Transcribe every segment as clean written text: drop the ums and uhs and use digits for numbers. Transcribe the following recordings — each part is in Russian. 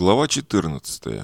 Глава 14.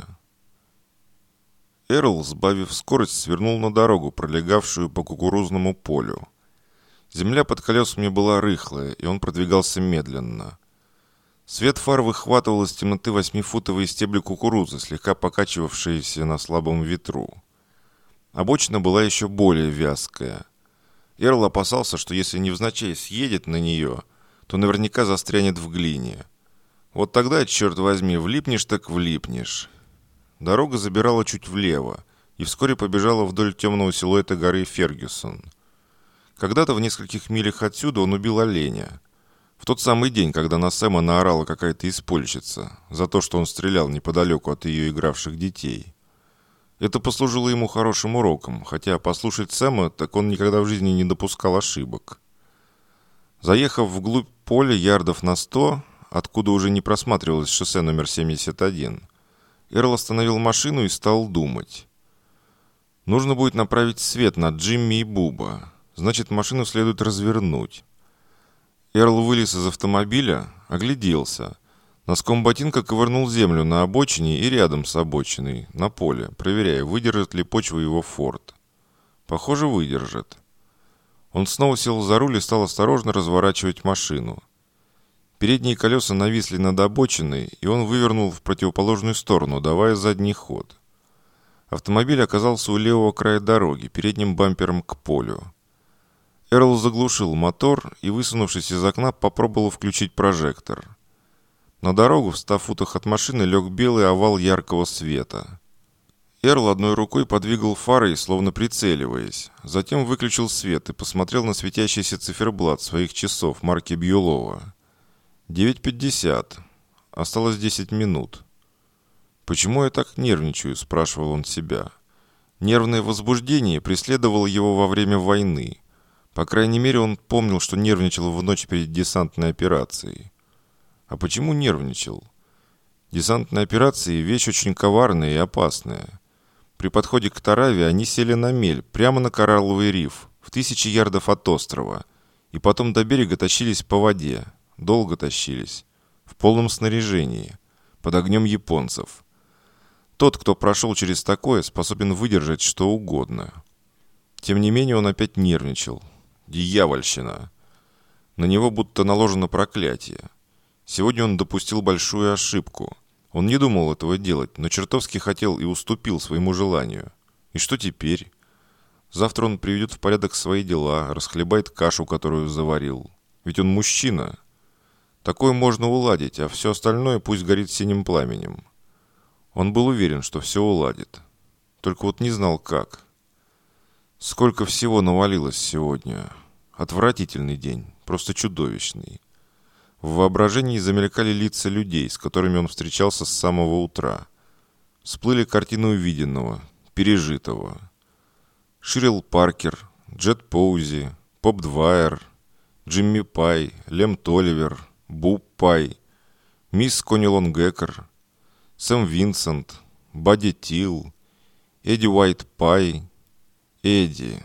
Эрл, сбавив скорость, свернул на дорогу, пролегавшую по кукурузному полю. Земля под колесами была рыхлая, и он продвигался медленно. Свет фар выхватывал из темноты 8-футовые стебли кукурузы, слегка покачивавшиеся на слабом ветру. Обочина была еще более вязкая. Эрл опасался, что если невзначай съедет на нее, то наверняка застрянет в глине. Вот тогда, черт возьми, влипнешь так влипнешь. Дорога забирала чуть влево и вскоре побежала вдоль темного силуэта горы Фергюсон. Когда-то в нескольких милях отсюда он убил оленя. В тот самый день, когда на Сэма наорала какая-то испольщица за то, что он стрелял неподалеку от ее игравших детей. Это послужило ему хорошим уроком, хотя послушать Сэма, так он никогда в жизни не допускал ошибок. Заехав вглубь поля ярдов на 100, откуда уже не просматривалось шоссе номер 71, Эрл остановил машину и стал думать. Нужно будет направить свет на Джимми и Буба. Значит, машину следует развернуть. Эрл вылез из автомобиля, огляделся. Носком ботинка ковырнул землю на обочине и рядом с обочиной, на поле, проверяя, выдержит ли почва его форт. Похоже, выдержит. Он снова сел за руль и стал осторожно разворачивать машину. Передние колеса нависли над обочиной, и он вывернул в противоположную сторону, давая задний ход. Автомобиль оказался у левого края дороги, передним бампером к полю. Эрл заглушил мотор и, высунувшись из окна, попробовал включить прожектор. На дорогу в 100 футах от машины лег белый овал яркого света. Эрл одной рукой подвигал фарой, словно прицеливаясь. Затем выключил свет и посмотрел на светящийся циферблат своих часов марки Бьюлова. 9:50. Осталось 10 минут. «Почему я так нервничаю?» – спрашивал он себя. Нервное возбуждение преследовало его во время войны. По крайней мере, он помнил, что нервничал в ночь перед десантной операцией. А почему нервничал? Десантные операции – вещь очень коварная и опасная. При подходе к Тараве они сели на мель, прямо на коралловый риф, в 1000 ярдов от острова, и потом до берега тащились по воде. Долго тащились, в полном снаряжении, под огнем японцев. Тот, кто прошел через такое, способен выдержать что угодно. Тем не менее, он опять нервничал. Дьявольщина. На него будто наложено проклятие. Сегодня он допустил большую ошибку. Он не думал этого делать, но чертовски хотел и уступил своему желанию. И что теперь? Завтра он приведет в порядок свои дела, расхлебает кашу, которую заварил. Ведь он мужчина. Такое можно уладить, а все остальное пусть горит синим пламенем. Он был уверен, что все уладит. Только вот не знал, как. Сколько всего навалилось сегодня. Отвратительный день, просто чудовищный. В воображении замелькали лица людей, с которыми он встречался с самого утра. Всплыли картины увиденного, пережитого. Ширил Паркер, Джет Поузи, Поп Двайер, Джимми Пай, Лем Толивер, Буб Пай, мисс Конни Лонгекер, Сэм Винсент, Бадди Тилл, Эдди Уайт Пай, Эдди,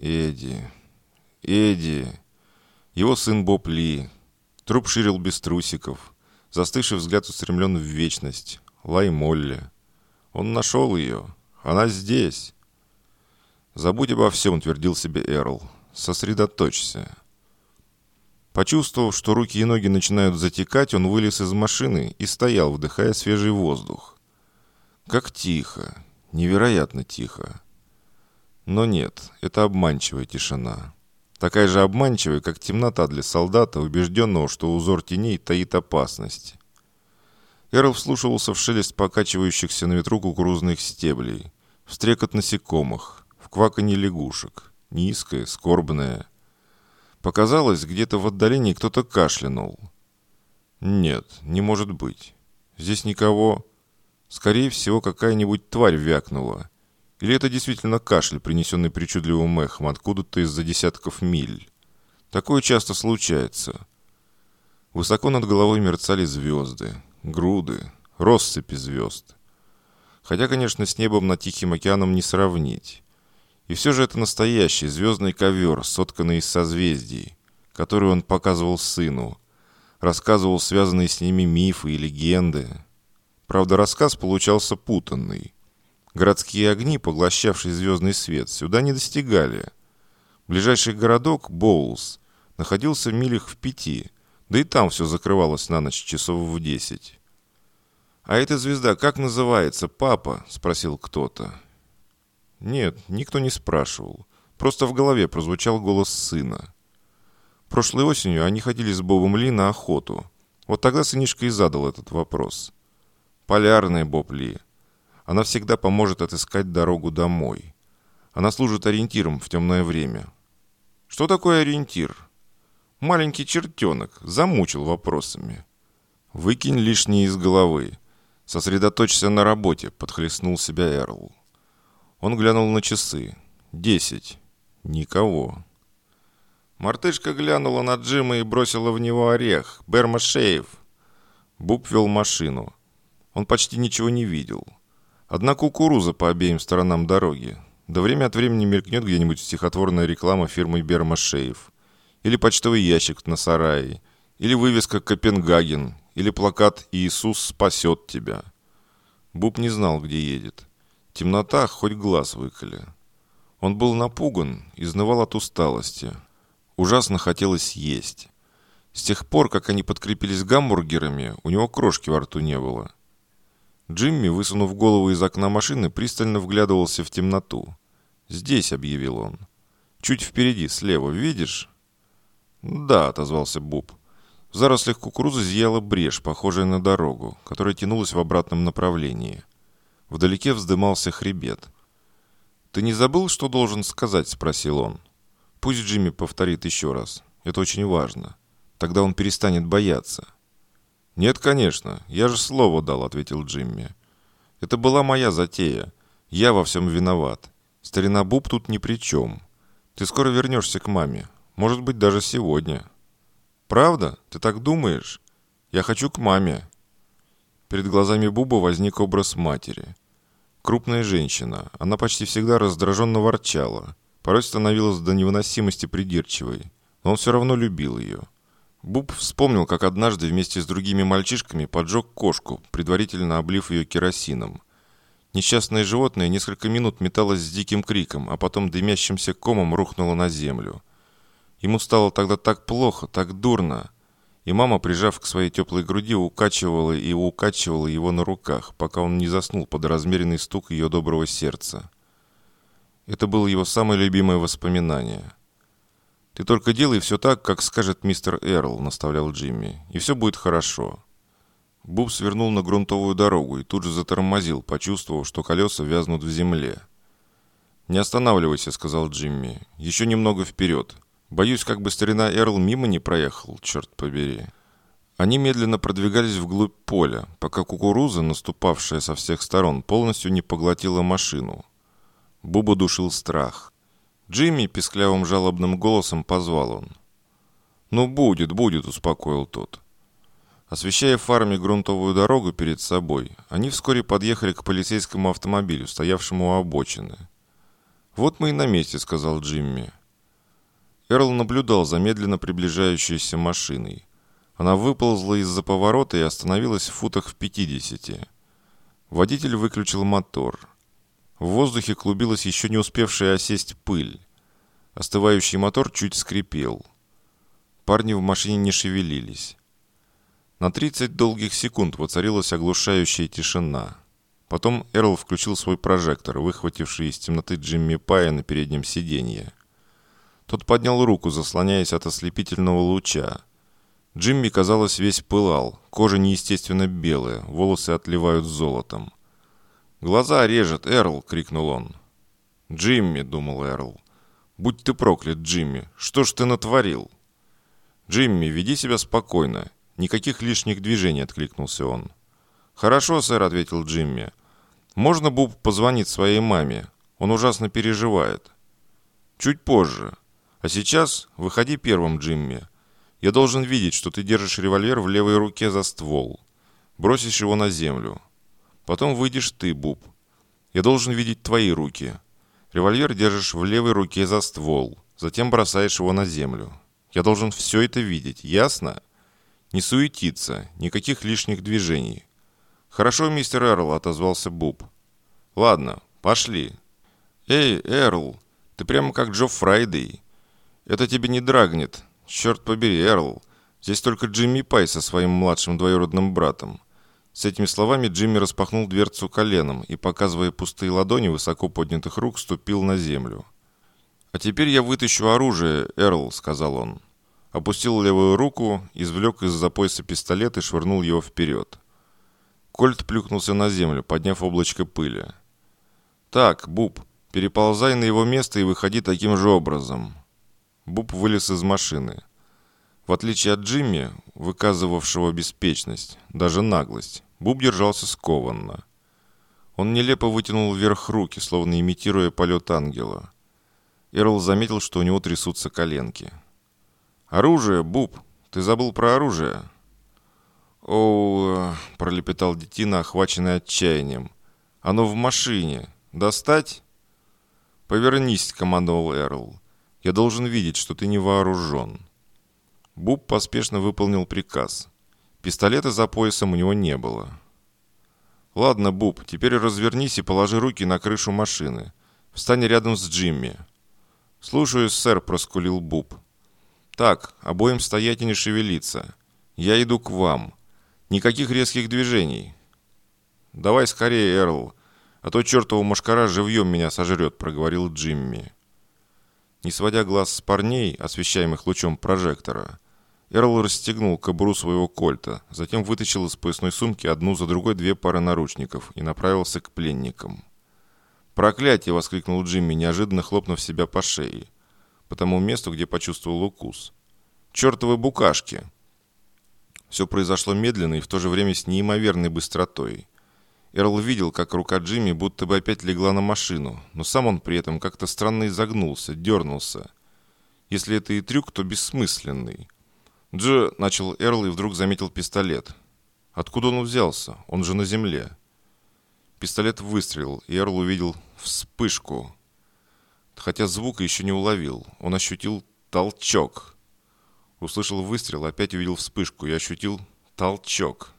его сын Боб Ли, труп Ширил без трусиков, застывший взгляд устремлен в вечность, Лай Молли. Он нашел ее, она здесь. «Забудь обо всем», — твердил себе Эрл, — «сосредоточься». Почувствовав, что руки и ноги начинают затекать, он вылез из машины и стоял, вдыхая свежий воздух. Как тихо, невероятно тихо. Но нет, это обманчивая тишина. Такая же обманчивая, как темнота для солдата, убежденного, что узор теней таит опасность. Эрл вслушивался в шелест покачивающихся на ветру кукурузных стеблей, в стрекот насекомых, в кваканье лягушек, низкое, скорбное. Показалось, где-то в отдалении кто-то кашлянул. Нет, не может быть. Здесь никого. Скорее всего, какая-нибудь тварь вякнула. Или это действительно кашель, принесенный причудливым эхом откуда-то из-за десятков миль. Такое часто случается. Высоко над головой мерцали звезды, груды, россыпи звезд. Хотя, конечно, с небом над Тихим океаном не сравнить. И все же это настоящий звездный ковер, сотканный из созвездий, который он показывал сыну, рассказывал связанные с ними мифы и легенды. Правда, рассказ получался путанный. Городские огни, поглощавшие звездный свет, сюда не достигали. Ближайший городок, Боулс, находился в милях в 5, да и там все закрывалось на ночь часов в 10. «А эта звезда как называется, папа?» – спросил кто-то. Нет, никто не спрашивал. Просто в голове прозвучал голос сына. Прошлой осенью они ходили с Бобом Ли на охоту. Вот тогда сынишка и задал этот вопрос. «Полярная, Боб Ли. Она всегда поможет отыскать дорогу домой. Она служит ориентиром в темное время». «Что такое ориентир?» Маленький чертенок замучил вопросами. «Выкинь лишнее из головы. Сосредоточься на работе», — подхлестнул себя Эрл. Он глянул на часы. 10. Никого. Мартышка глянула на Джима и бросила в него орех. «Берма Шейв!» Буб вел машину. Он почти ничего не видел. Одна кукуруза по обеим сторонам дороги. Да время от времени мелькнет где-нибудь стихотворная реклама фирмы Берма Шейв. Или почтовый ящик на сарае. Или вывеска «Копенгаген». Или плакат «Иисус спасет тебя». Буб не знал, где едет. Темнота, хоть глаз выколи. Он был напуган, изнывал от усталости. Ужасно хотелось есть. С тех пор, как они подкрепились гамбургерами, у него крошки во рту не было. Джимми, высунув голову из окна машины, пристально вглядывался в темноту. «Здесь», — объявил он. «Чуть впереди, слева, видишь?» «Да», — отозвался Буб. В зарослях кукурузы зияла брешь, похожая на дорогу, которая тянулась в обратном направлении. Вдалеке вздымался хребет. «Ты не забыл, что должен сказать?» – спросил он. «Пусть Джимми повторит еще раз. Это очень важно. Тогда он перестанет бояться». «Нет, конечно. Я же слово дал», – ответил Джимми. «Это была моя затея. Я во всем виноват. Старина Буб тут ни при чем. Ты скоро вернешься к маме. Может быть, даже сегодня». «Правда? Ты так думаешь? Я хочу к маме». Перед глазами Буба возник образ матери. Крупная женщина. Она почти всегда раздраженно ворчала. Порой становилась до невыносимости придирчивой. Но он все равно любил ее. Буб вспомнил, как однажды вместе с другими мальчишками поджег кошку, предварительно облив ее керосином. Несчастное животное несколько минут металось с диким криком, а потом дымящимся комом рухнуло на землю. Ему стало тогда так плохо, так дурно. И мама, прижав к своей теплой груди, укачивала и укачивала его на руках, пока он не заснул под размеренный стук ее доброго сердца. Это было его самое любимое воспоминание. «Ты только делай все так, как скажет мистер Эрл», — наставлял Джимми, — «и все будет хорошо». Буб свернул на грунтовую дорогу и тут же затормозил, почувствовав, что колеса вязнут в земле. «Не останавливайся», — сказал Джимми, — «еще немного вперед». Боюсь, как бы старина Эрл мимо не проехал, черт побери. Они медленно продвигались вглубь поля, пока кукуруза, наступавшая со всех сторон, полностью не поглотила машину. Буба душил страх. «Джимми», — писклявым жалобным голосом позвал он. «Ну, будет», — успокоил тот. Освещая фарами грунтовую дорогу перед собой, они вскоре подъехали к полицейскому автомобилю, стоявшему у обочины. «Вот мы и на месте», — сказал Джимми. Эрл наблюдал за медленно приближающейся машиной. Она выползла из-за поворота и остановилась в футах в 50. Водитель выключил мотор. В воздухе клубилась еще не успевшая осесть пыль. Остывающий мотор чуть скрипел. Парни в машине не шевелились. На 30 долгих секунд воцарилась оглушающая тишина. Потом Эрл включил свой прожектор, выхвативший из темноты Джимми Пая на переднем сиденье. Тот поднял руку, заслоняясь от ослепительного луча. Джимми, казалось, весь пылал, кожа неестественно белая, волосы отливают золотом. «Глаза режет, Эрл!» — крикнул он. «Джимми!» — думал Эрл. «Будь ты проклят, Джимми! Что ж ты натворил?» «Джимми, веди себя спокойно. Никаких лишних движений!» — откликнулся он. «Хорошо, сэр!» — ответил Джимми. «Можно Буб позвонить своей маме? Он ужасно переживает». «Чуть позже. А сейчас выходи первым, Джимми. Я должен видеть, что ты держишь револьвер в левой руке за ствол. Бросишь его на землю. Потом выйдешь ты, Буб. Я должен видеть твои руки. Револьвер держишь в левой руке за ствол. Затем бросаешь его на землю. Я должен все это видеть. Ясно? Не суетиться. Никаких лишних движений. «Хорошо, мистер Эрл», — отозвался Буб. «Ладно, пошли». «Эй, Эрл, ты прямо как Джо Фрайдей. Это тебе не драгнет. Черт побери, Эрл. Здесь только Джимми Пай со своим младшим двоюродным братом». С этими словами Джимми распахнул дверцу коленом и, показывая пустые ладони высоко поднятых рук, ступил на землю. «А теперь я вытащу оружие, Эрл», — сказал он. Опустил левую руку, извлек из-за пояса пистолет и швырнул его вперед. Кольт плюхнулся на землю, подняв облачко пыли. «Так, Буб, переползай на его место и выходи таким же образом». Буб вылез из машины. В отличие от Джимми, выказывавшего беспечность, даже наглость, Буб держался скованно. Он нелепо вытянул вверх руки, словно имитируя полет ангела. Эрл заметил, что у него трясутся коленки. «Оружие, Буб! Ты забыл про оружие!» «Оу!» – пролепетал детина, охваченный отчаянием. «Оно в машине. Достать?» «Повернись», – командовал Эрл. «Я должен видеть, что ты не вооружен». Буб поспешно выполнил приказ. Пистолета за поясом у него не было. «Ладно, Буб, теперь развернись и положи руки на крышу машины. Встань рядом с Джимми». «Слушаюсь, сэр», – проскулил Буб. «Так, обоим стоять и не шевелиться. Я иду к вам. Никаких резких движений». «Давай скорее, Эрл, а то чертова мошкара живьем меня сожрет», – проговорил Джимми. Не сводя глаз с парней, освещаемых лучом прожектора, Эрл расстегнул кобуру своего кольта, затем вытащил из поясной сумки одну за другой 2 пары наручников и направился к пленникам. «Проклятие!» – воскликнул Джимми, неожиданно хлопнув себя по шее, по тому месту, где почувствовал укус. «Чертовы букашки!» Все произошло медленно и в то же время с неимоверной быстротой. Эрл видел, как рука Джимми будто бы опять легла на машину, но сам он при этом как-то странно изогнулся, дернулся. Если это и трюк, то бессмысленный. Начал Эрл и вдруг заметил пистолет. Откуда он взялся? Он же на земле. Пистолет выстрелил, и Эрл увидел вспышку. Хотя звука еще не уловил, он ощутил толчок. Услышал выстрел, опять увидел вспышку и ощутил толчок.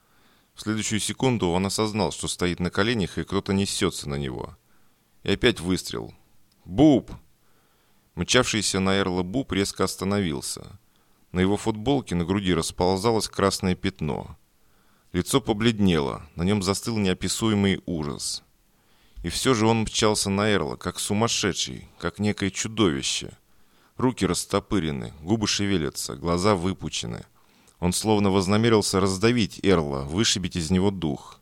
В следующую секунду он осознал, что стоит на коленях, и кто-то несется на него. И опять выстрел. «Буб!» Мчавшийся на Эрла Буб резко остановился. На его футболке на груди расползалось красное пятно. Лицо побледнело, на нем застыл неописуемый ужас. И все же он мчался на Эрла, как сумасшедший, как некое чудовище. Руки растопырены, губы шевелятся, глаза выпучены. Он словно вознамерился раздавить Эрла, вышибить из него дух.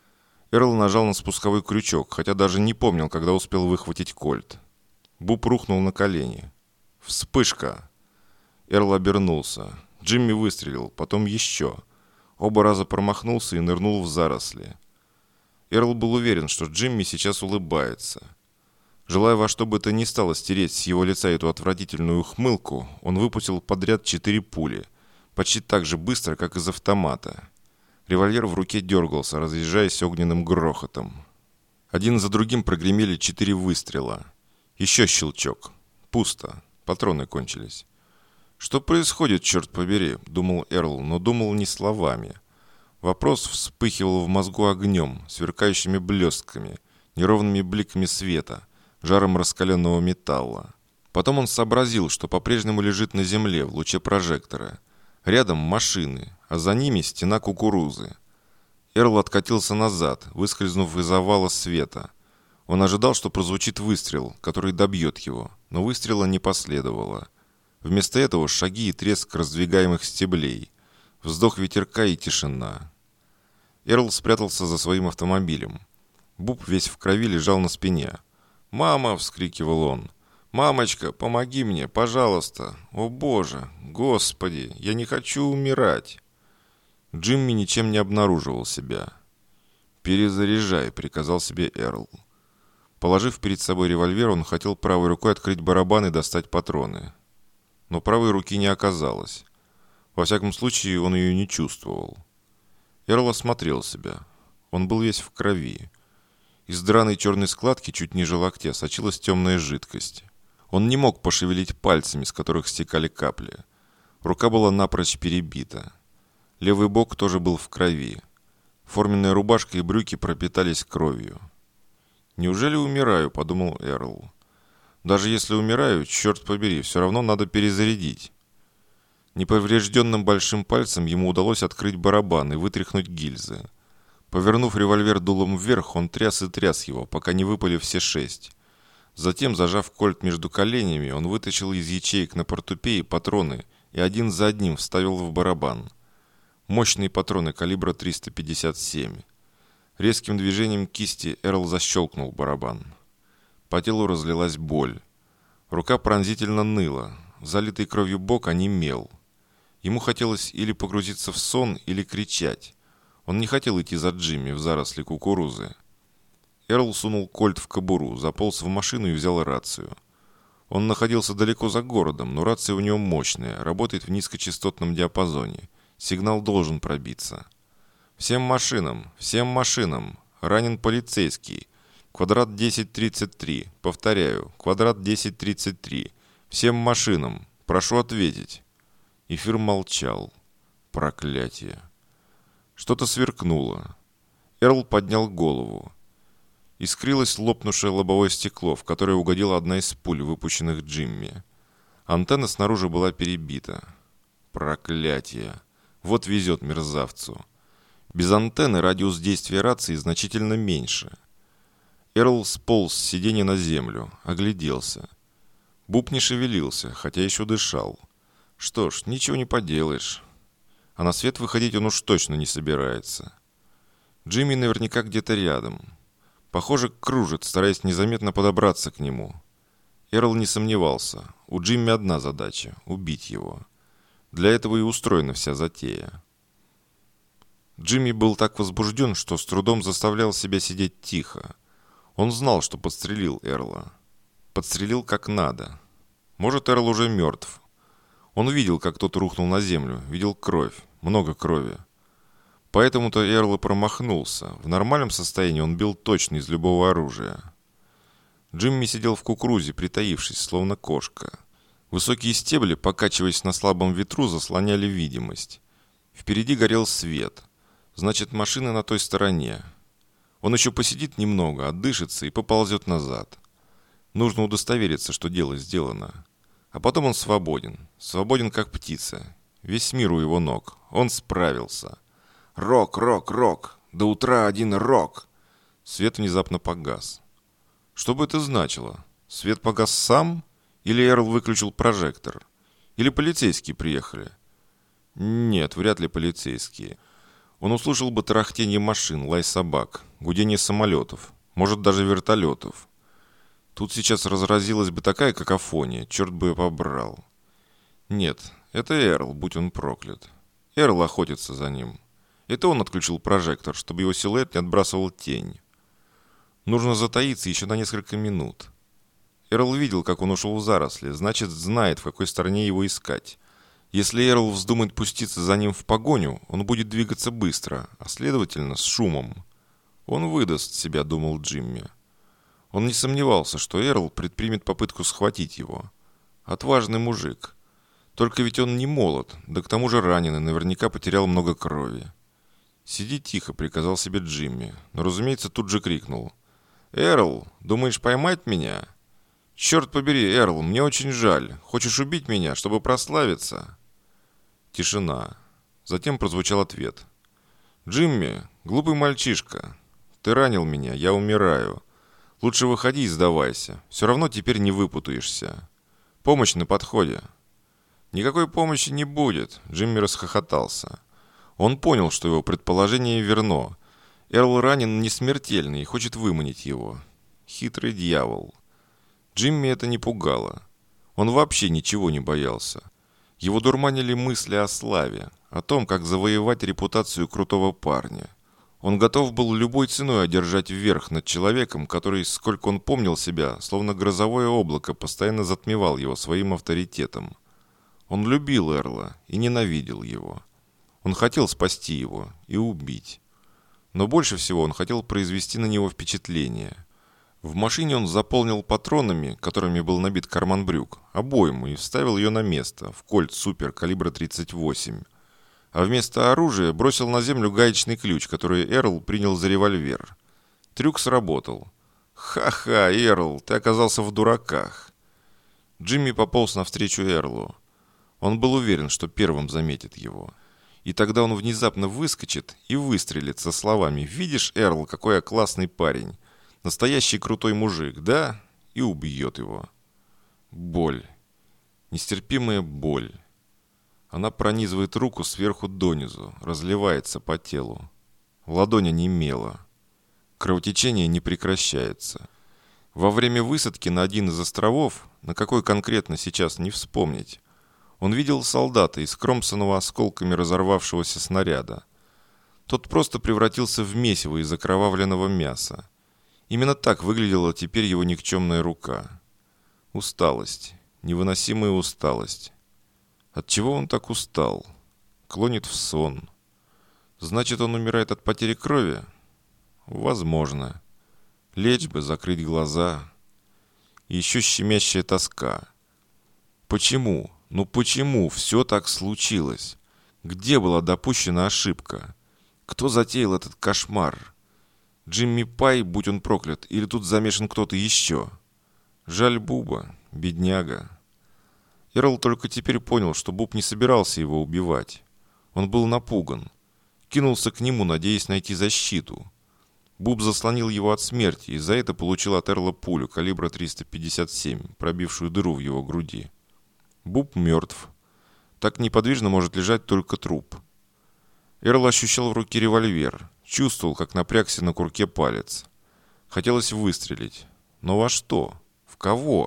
Эрл нажал на спусковой крючок, хотя даже не помнил, когда успел выхватить кольт. Буб рухнул на колени. Вспышка! Эрл обернулся. Джимми выстрелил, потом еще. Оба раза промахнулся и нырнул в заросли. Эрл был уверен, что Джимми сейчас улыбается. Желая во что бы то ни стало стереть с его лица эту отвратительную ухмылку, он выпустил подряд 4 пули, почти так же быстро, как из автомата. Револьвер в руке дергался, разъезжаясь огненным грохотом. Один за другим прогремели 4 выстрела. Еще щелчок. Пусто. Патроны кончились. «Что происходит, черт побери?» – думал Эрл, но думал не словами. Вопрос вспыхивал в мозгу огнем, сверкающими блестками, неровными бликами света, жаром раскаленного металла. Потом он сообразил, что по-прежнему лежит на земле в луче прожектора. Рядом машины, а за ними стена кукурузы. Эрл откатился назад, выскользнув из овала света. Он ожидал, что прозвучит выстрел, который добьет его, но выстрела не последовало. Вместо этого шаги и треск раздвигаемых стеблей, вздох ветерка и тишина. Эрл спрятался за своим автомобилем. Буб весь в крови лежал на спине. «Мама!» – вскрикивал он. «Мамочка, помоги мне, пожалуйста! О боже! Господи! Я не хочу умирать!» Джимми ничем не обнаруживал себя. «Перезаряжай», – приказал себе Эрл. Положив перед собой револьвер, он хотел правой рукой открыть барабан и достать патроны. Но правой руки не оказалось. Во всяком случае, он ее не чувствовал. Эрл осмотрел себя. Он был весь в крови. Из драной черной складки чуть ниже локтя сочилась темная жидкость. Он не мог пошевелить пальцами, с которых стекали капли. Рука была напрочь перебита. Левый бок тоже был в крови. Форменная рубашка и брюки пропитались кровью. «Неужели умираю?» – подумал Эрл. «Даже если умираю, черт побери, все равно надо перезарядить». Неповрежденным большим пальцем ему удалось открыть барабан и вытряхнуть гильзы. Повернув револьвер дулом вверх, он тряс и тряс его, пока не выпали все 6. Затем, зажав кольт между коленями, он вытащил из ячеек на портупее патроны и один за одним вставил в барабан. Мощные патроны калибра 357. Резким движением кисти Эрл защелкнул барабан. По телу разлилась боль. Рука пронзительно ныла. Залитый кровью бок онемел. Ему хотелось или погрузиться в сон, или кричать. Он не хотел идти за Джимми в заросли кукурузы. Эрл сунул кольт в кобуру, заполз в машину и взял рацию. Он находился далеко за городом, но рация у него мощная, работает в низкочастотном диапазоне. Сигнал должен пробиться. «Всем машинам! Всем машинам! Ранен полицейский! Квадрат 1033. Повторяю, квадрат 1033. Всем машинам! Прошу ответить!» Эфир молчал. Проклятие. Что-то сверкнуло. Эрл поднял голову. Искрилось лопнувшее лобовое стекло, в которое угодила одна из пуль, выпущенных Джимми. Антенна снаружи была перебита. Проклятие. Вот везет мерзавцу. Без антенны радиус действия рации значительно меньше. Эрл сполз с сиденья на землю, огляделся. Буб не шевелился, хотя еще дышал. Что ж, ничего не поделаешь. А на свет выходить он уж точно не собирается. Джимми наверняка где-то рядом. Похоже, кружит, стараясь незаметно подобраться к нему. Эрл не сомневался. У Джимми одна задача – убить его. Для этого и устроена вся затея. Джимми был так возбужден, что с трудом заставлял себя сидеть тихо. Он знал, что подстрелил Эрла. Подстрелил как надо. Может, Эрл уже мертв. Он видел, как тот рухнул на землю, видел кровь, много крови. Поэтому-то Эрл и промахнулся. В нормальном состоянии он бил точно из любого оружия. Джимми сидел в кукурузе, притаившись, словно кошка. Высокие стебли, покачиваясь на слабом ветру, заслоняли видимость. Впереди горел свет. Значит, машина на той стороне. Он еще посидит немного, отдышится и поползет назад. Нужно удостовериться, что дело сделано. А потом он свободен. Свободен, как птица. Весь мир у его ног. Он справился. Рок, рок, рок. До утра один рок. Свет внезапно погас. Что бы это значило? Свет погас сам? Или Эрл выключил прожектор? Или полицейские приехали? Нет, вряд ли полицейские. Он услышал бы тарахтение машин, лай собак, гудение самолетов, может даже вертолетов. Тут сейчас разразилась бы такая какофония, черт бы ее побрал. Нет, это Эрл, будь он проклят. Эрл охотится за ним. Это он отключил прожектор, чтобы его силуэт не отбрасывал тень. Нужно затаиться еще на несколько минут. Эрл видел, как он ушел в заросли, значит, знает, в какой стороне его искать. Если Эрл вздумает пуститься за ним в погоню, он будет двигаться быстро, а следовательно, с шумом. Он выдаст себя, думал Джимми. Он не сомневался, что Эрл предпримет попытку схватить его. Отважный мужик. Только ведь он не молод, да к тому же ранен и наверняка потерял много крови. «Сиди тихо», — приказал себе Джимми, но, разумеется, тут же крикнул. «Эрл, думаешь поймать меня?» «Черт побери, Эрл, мне очень жаль. Хочешь убить меня, чтобы прославиться?» Тишина. Затем прозвучал ответ. «Джимми, глупый мальчишка, ты ранил меня, я умираю. Лучше выходи и сдавайся. Все равно теперь не выпутаешься. Помощь на подходе». «Никакой помощи не будет», — Джимми расхохотался. Он понял, что его предположение верно. Эрл ранен не смертельно и хочет выманить его. Хитрый дьявол. Джимми это не пугало. Он вообще ничего не боялся. Его дурманили мысли о славе, о том, как завоевать репутацию крутого парня. Он готов был любой ценой одержать верх над человеком, который, сколько он помнил себя, словно грозовое облако, постоянно затмевал его своим авторитетом. Он любил Эрла и ненавидел его. Он хотел спасти его и убить. Но больше всего он хотел произвести на него впечатление. В машине он заполнил патронами, которыми был набит карман брюк, обойму и вставил ее на место, в кольт супер калибра 38. а вместо оружия бросил на землю гаечный ключ, который Эрл принял за револьвер. Трюк сработал. «Ха-ха, Эрл, ты оказался в дураках!» Джимми пополз навстречу Эрлу. Он был уверен, что первым заметит его. И тогда он внезапно выскочит и выстрелит со словами: «Видишь, Эрл, какой я классный парень! Настоящий крутой мужик, да?» И убьет его. Боль. Нестерпимая боль. Она пронизывает руку сверху донизу, разливается по телу. Ладонь онемела. Кровотечение не прекращается. Во время высадки на один из островов, на какой конкретно сейчас не вспомнить, он видел солдата, искромсанного осколками разорвавшегося снаряда. Тот просто превратился в месиво из окровавленного мяса. Именно так выглядела теперь его никчемная рука. Усталость. Невыносимая усталость. Отчего он так устал? Клонит в сон. Значит, он умирает от потери крови? Возможно. Лечь бы, закрыть глаза. И еще щемящая тоска. Почему? Ну почему все так случилось? Где была допущена ошибка? Кто затеял этот кошмар? Джимми Пай, будь он проклят, или тут замешан кто-то еще? Жаль Буба, бедняга. Эрл только теперь понял, что Буб не собирался его убивать. Он был напуган. Кинулся к нему, надеясь найти защиту. Буб заслонил его от смерти, и за это получил от Эрла пулю калибра 357, пробившую дыру в его груди. Буб мертв. Так неподвижно может лежать только труп. Эрл ощущал в руке револьвер, чувствовал, как напрягся на курке палец. Хотелось выстрелить. Но во что? В кого?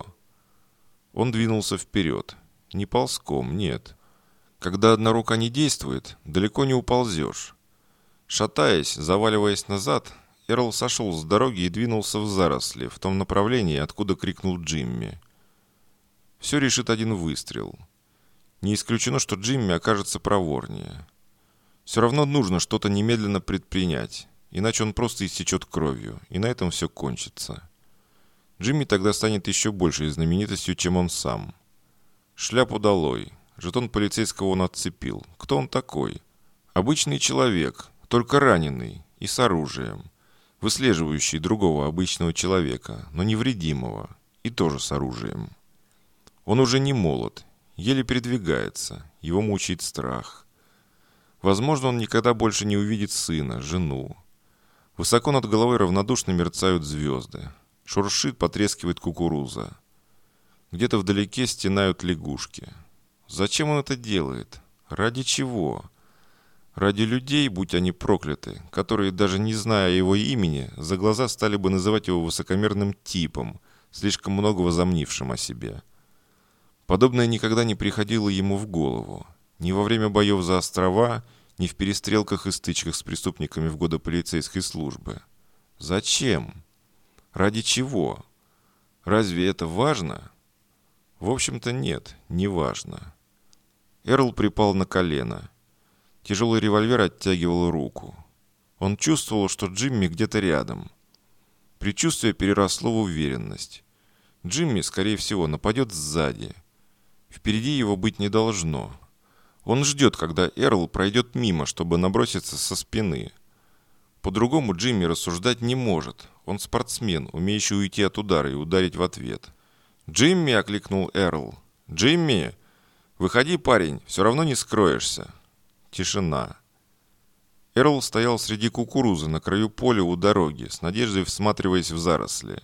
Он двинулся вперед. Не ползком, нет. Когда одна рука не действует, далеко не уползешь. Шатаясь, заваливаясь назад, Эрл сошел с дороги и двинулся в заросли, в том направлении, откуда крикнул Джимми. Все решит один выстрел. Не исключено, что Джимми окажется проворнее. Все равно нужно что-то немедленно предпринять, иначе он просто истечет кровью, и на этом все кончится. Джимми тогда станет еще большей знаменитостью, чем он сам. Шляпу долой. Жетон полицейского он отцепил. Кто он такой? Обычный человек, только раненый и с оружием, выслеживающий другого обычного человека, но невредимого, и тоже с оружием. Он уже не молод, еле передвигается, его мучает страх. Возможно, он никогда больше не увидит сына, жену. Высоко над головой равнодушно мерцают звезды. Шуршит, потрескивает кукуруза. Где-то вдалеке стенают лягушки. Зачем он это делает? Ради чего? Ради людей, будь они прокляты, которые, даже не зная его имени, за глаза стали бы называть его высокомерным типом, слишком много возомнившим о себе. Подобное никогда не приходило ему в голову. Ни во время боев за острова, ни в перестрелках и стычках с преступниками в годы полицейской службы. Зачем? Ради чего? Разве это важно? В общем-то нет, не важно. Эрл припал на колено. Тяжелый револьвер оттягивал руку. Он чувствовал, что Джимми где-то рядом. Предчувствие переросло в уверенность. Джимми, скорее всего, нападет сзади. Впереди его быть не должно. Он ждет, когда Эрл пройдет мимо, чтобы наброситься со спины. По-другому Джимми рассуждать не может. Он спортсмен, умеющий уйти от удара и ударить в ответ. «Джимми!» — окликнул Эрл. «Джимми! Выходи, парень, все равно не скроешься». Тишина. Эрл стоял среди кукурузы на краю поля у дороги, с надеждой всматриваясь в заросли.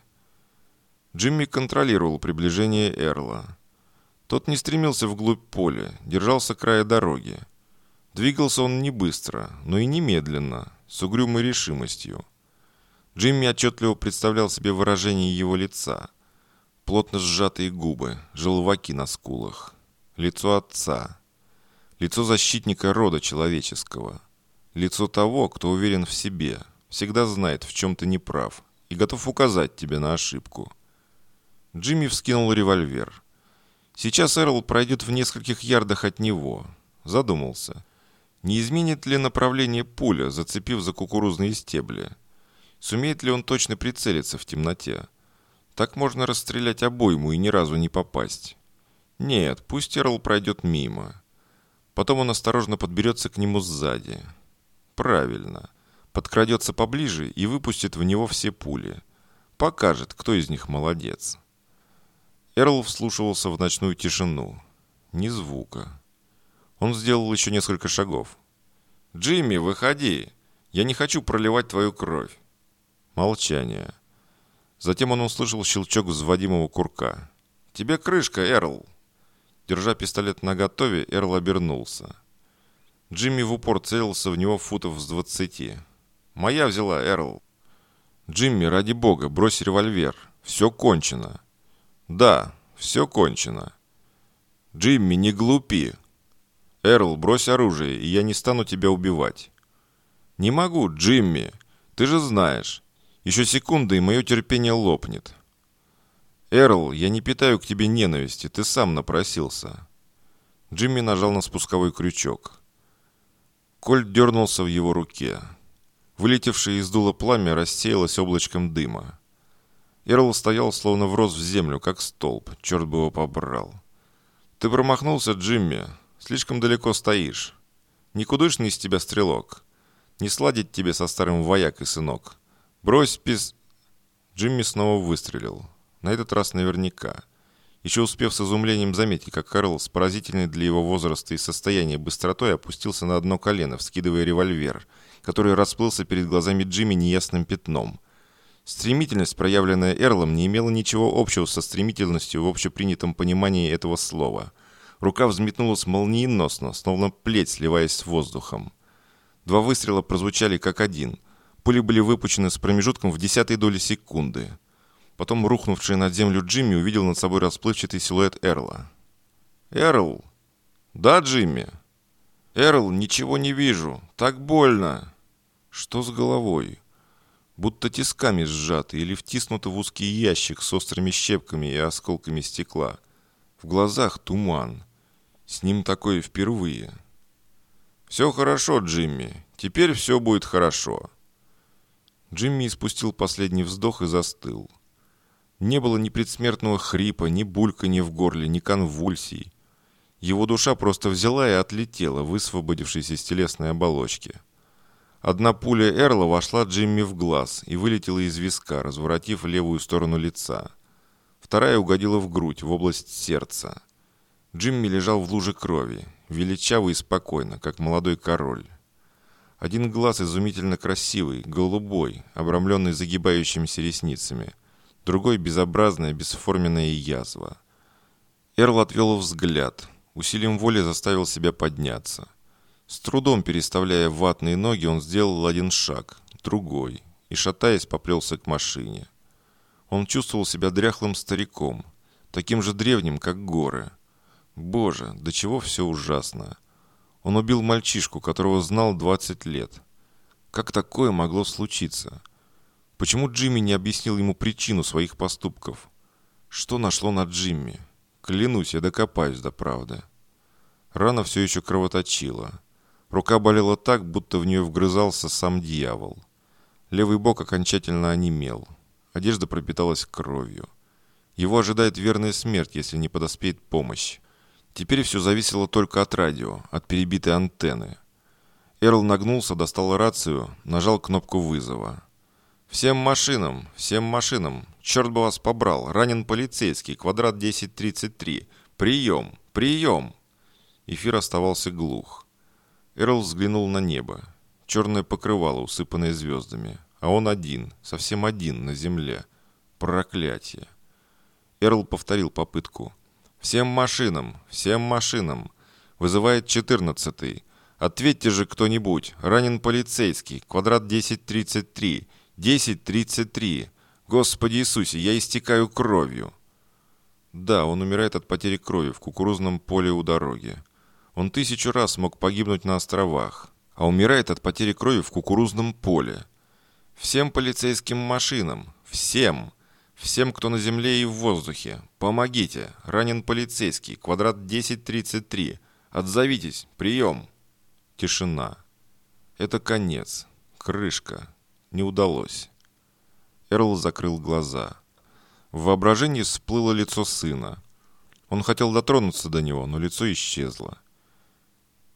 Джимми контролировал приближение Эрла. Тот не стремился вглубь поля, держался края дороги. Двигался он не быстро, но и не медленно, с угрюмой решимостью. Джимми отчетливо представлял себе выражение его лица. Плотно сжатые губы, желваки на скулах. Лицо отца. Лицо защитника рода человеческого. Лицо того, кто уверен в себе, всегда знает, в чем ты не прав, и готов указать тебе на ошибку. Джимми вскинул револьвер. Сейчас Эрл пройдет в нескольких ярдах от него. Задумался. Не изменит ли направление пуля, зацепив за кукурузные стебли? Сумеет ли он точно прицелиться в темноте? Так можно расстрелять обойму и ни разу не попасть. Нет, пусть Эрл пройдет мимо. Потом он осторожно подберется к нему сзади. Правильно. Подкрадется поближе и выпустит в него все пули. Покажет, кто из них молодец. Эрл вслушивался в ночную тишину. Ни звука. Он сделал еще несколько шагов. «Джимми, выходи! Я не хочу проливать твою кровь!» Молчание. Затем он услышал щелчок взводимого курка. «Тебе крышка, Эрл!» Держа пистолет наготове, Эрл обернулся. Джимми в упор целился в него футов с 20. «Моя взяла, Эрл!» «Джимми, ради бога, брось револьвер! Все кончено!» «Да, все кончено!» «Джимми, не глупи!» «Эрл, брось оружие, и я не стану тебя убивать!» «Не могу, Джимми! Ты же знаешь! Еще секунда, и мое терпение лопнет!» «Эрл, я не питаю к тебе ненависти, ты сам напросился!» Джимми нажал на спусковой крючок. Кольт дернулся в его руке. Вылетевшее из дула пламя рассеялось облачком дыма. Эрл стоял, словно врос в землю, как столб, черт бы его побрал. «Ты промахнулся, Джимми, слишком далеко стоишь. Никудышный из тебя стрелок. Не сладить тебе со старым воякой, сынок. Брось Джимми снова выстрелил. На этот раз наверняка. Еще успев с изумлением заметить, как Карл с поразительной для его возраста и состояния быстротой опустился на одно колено, вскидывая револьвер, который расплылся перед глазами Джимми неясным пятном. Стремительность, проявленная Эрлом, не имела ничего общего со стремительностью в общепринятом понимании этого слова. Рука взметнулась молниеносно, словно плеть, сливаясь с воздухом. Два выстрела прозвучали как один. Пули были выпущены с промежутком в 0,1 доли секунды. Потом рухнувший на землю Джимми увидел над собой расплывчатый силуэт Эрла. «Эрл!» «Да, Джимми?» «Эрл, ничего не вижу. Так больно!» «Что с головой?» Будто тисками сжаты или втиснуты в узкий ящик с острыми щепками и осколками стекла. В глазах туман. С ним такое впервые. «Все хорошо, Джимми. Теперь все будет хорошо». Джимми испустил последний вздох и застыл. Не было ни предсмертного хрипа, ни бульканья в горле, ни конвульсий. Его душа просто взяла и отлетела, высвободившись из телесной оболочки. Одна пуля Эрла вошла Джимми в глаз и вылетела из виска, разворотив левую сторону лица. Вторая угодила в грудь, в область сердца. Джимми лежал в луже крови, величавый и спокойно, как молодой король. Один глаз изумительно красивый, голубой, обрамленный загибающимися ресницами. Другой безобразная, бесформенная язва. Эрл отвел взгляд, усилием воли заставил себя подняться. С трудом переставляя ватные ноги, он сделал один шаг, другой, и, шатаясь, поплелся к машине. Он чувствовал себя дряхлым стариком, таким же древним, как горы. Боже, до чего все ужасно. Он убил мальчишку, которого знал 20 лет. Как такое могло случиться? Почему Джимми не объяснил ему причину своих поступков? Что нашло на Джимми? Клянусь, я докопаюсь до правды. Рана все еще кровоточила. Рука болела так, будто в нее вгрызался сам дьявол. Левый бок окончательно онемел. Одежда пропиталась кровью. Его ожидает верная смерть, если не подоспеет помощь. Теперь все зависело только от радио, от перебитой антенны. Эрл нагнулся, достал рацию, нажал кнопку вызова. «Всем машинам! Всем машинам! Черт бы вас побрал! Ранен полицейский, квадрат 1033! Прием! Прием!» Эфир оставался глух. Эрл взглянул на небо. Черное покрывало, усыпанное звездами. А он один, совсем один на земле. Проклятие! Эрл повторил попытку. «Всем машинам! Всем машинам! Вызывает 14-й. Ответьте же кто-нибудь! Ранен полицейский, квадрат 1033! 1033! Господи Иисусе, я истекаю кровью!» Да, он умирает от потери крови в кукурузном поле у дороги. Он 1000 раз мог погибнуть на островах, а умирает от потери крови в кукурузном поле. Всем полицейским машинам! Всем! Всем, кто на земле и в воздухе! Помогите! Ранен полицейский, квадрат 1033! Отзовитесь! Прием!» Тишина. Это конец. Крышка. Не удалось. Эрл закрыл глаза. В воображении всплыло лицо сына. Он хотел дотронуться до него, но лицо исчезло.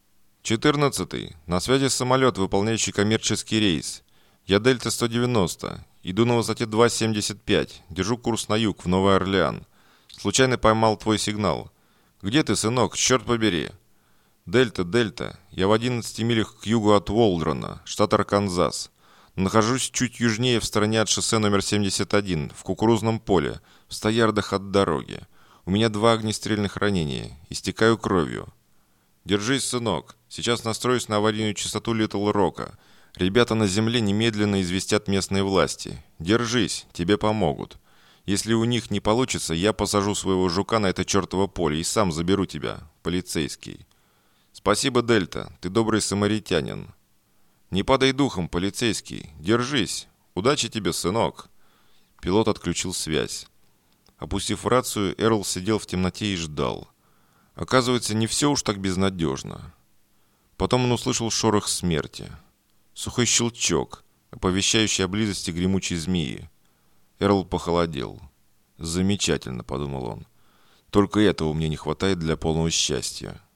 14. На связи самолет, выполняющий коммерческий рейс. Я Дельта-190. Иду на высоте 2,75. Держу курс на юг, в Новый Орлеан. Случайно поймал твой сигнал. Где ты, сынок? Черт побери. Дельта. Я в 11 милях к югу от Уолдрона, штат Арканзас. Нахожусь чуть южнее, в стороне от шоссе номер 71, в кукурузном поле, в 100 ярдах от дороги. У меня 2 огнестрельных ранения. Истекаю кровью. Держись, сынок. Сейчас настроюсь на аварийную частоту Литл Рока. Ребята на земле немедленно известят местные власти. Держись, тебе помогут. Если у них не получится, я посажу своего жука на это чертово поле и сам заберу тебя, полицейский. Спасибо, Дельта, ты добрый самаритянин. Не падай духом, полицейский. Держись. Удачи тебе, сынок. Пилот отключил связь. Опустив рацию, Эрл сидел в темноте и ждал. Оказывается, не все уж так безнадежно. Потом он услышал шорох смерти. Сухой щелчок, оповещающий о близости гремучей змеи. Эрл похолодел. «Замечательно», — подумал он. «Только этого мне не хватает для полного счастья».